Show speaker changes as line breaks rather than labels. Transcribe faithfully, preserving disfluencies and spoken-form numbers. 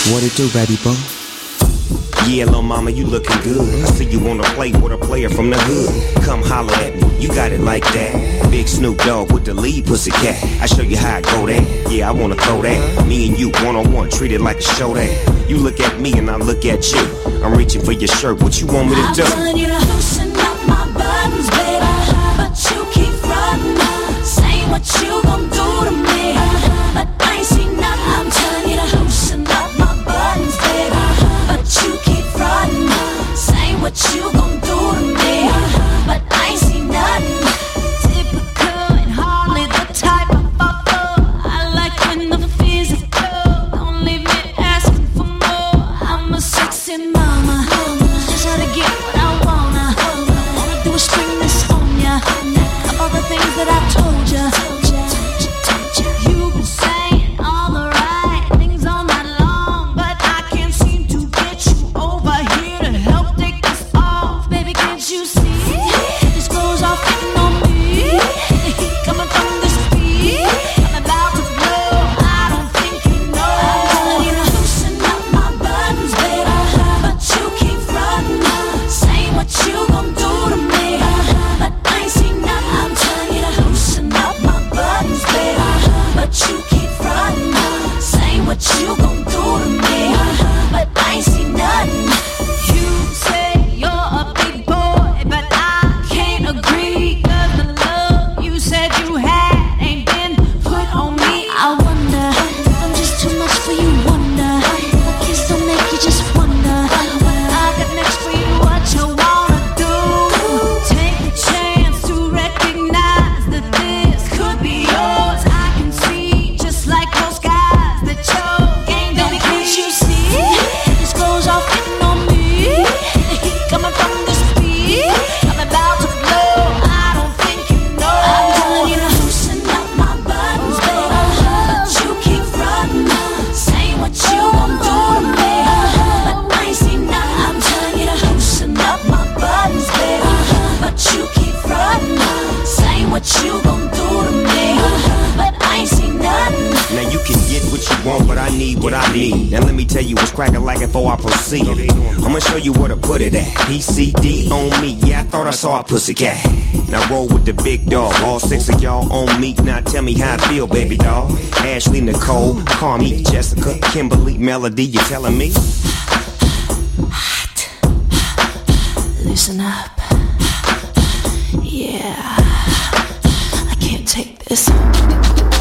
What it do, baby boy? Yeah, lil' mama, you looking good. I see you wanna play with a player from the hood. Come holler at me, you got it like that. Big Snoop Dogg with the lead pussycat. I show you how I go there. Yeah, I wanna throw that. Me and you one-on-one, treat it like a show that. You look at me and I look at you. I'm reaching for your shirt, what you want me to do?
I'm telling you to loosen up my buttons, baby, but you keep frontin', saying what you gon' do to me, but I ain't seen nothing. I'm telling you to loosen up my buttons, baby, but you keep frontin', saying what you gon' do to me, but I ain't seen nothing. Typical and hardly the type of fucker I like when the physical. Don't leave me asking for more. I'm a sexy mama, just how to get what I wanna. All I do is spring this on ya, of all the things that I told ya. You've been saying all the right things all night long, but I can't seem to get you over here to help take this off. Baby, can't you see? This clothes are fitting on me. The heat coming from this beat. I'm about to blow. I don't think you know. I'm telling you to loosen up my buttons, baby, but you keep frontin', saying what you gon' do to me, but I ain't seen nothing. I'm telling you to loosen up my buttons, baby, but you keep frontin', saying what you gon' do to me, but I ain't seen nothing. You say you're a big boy, but I can't agree, 'cause the love you said you had ain't been put on me. I wonder if I'm just too much for you, wonder my kiss don't make you just wonder what I got next for you, what you wanna do. Take a chance to recognize that this could be yours. I can see, just like those guys, that your game don't can't you see? This clothes all fitting on me. The heat coming from this beat. I'm about to blow. I don't think you know. I'm telling you to loosen up my buttons, baby, but you keep frontin', saying what you gon' do to me, but I ain't seen nothing. I'm telling you to loosen up my buttons, baby, but you keep frontin', saying what you gon' do to me, but I ain't seen nothing.
Now you can get what you want, but I need what I need. Now let me tell you what's cracking like before I proceed. I'ma show you where to put it at. P C D on me, yeah, I thought I saw a pussycat. Now roll with the big dog, all six of y'all on me. Now tell me how I feel, baby doll. Ashley, Nicole, Carmi, Jessica, Kimberly, Melody, you telling me?
Hot. Loosen up. Yeah, I can't take this.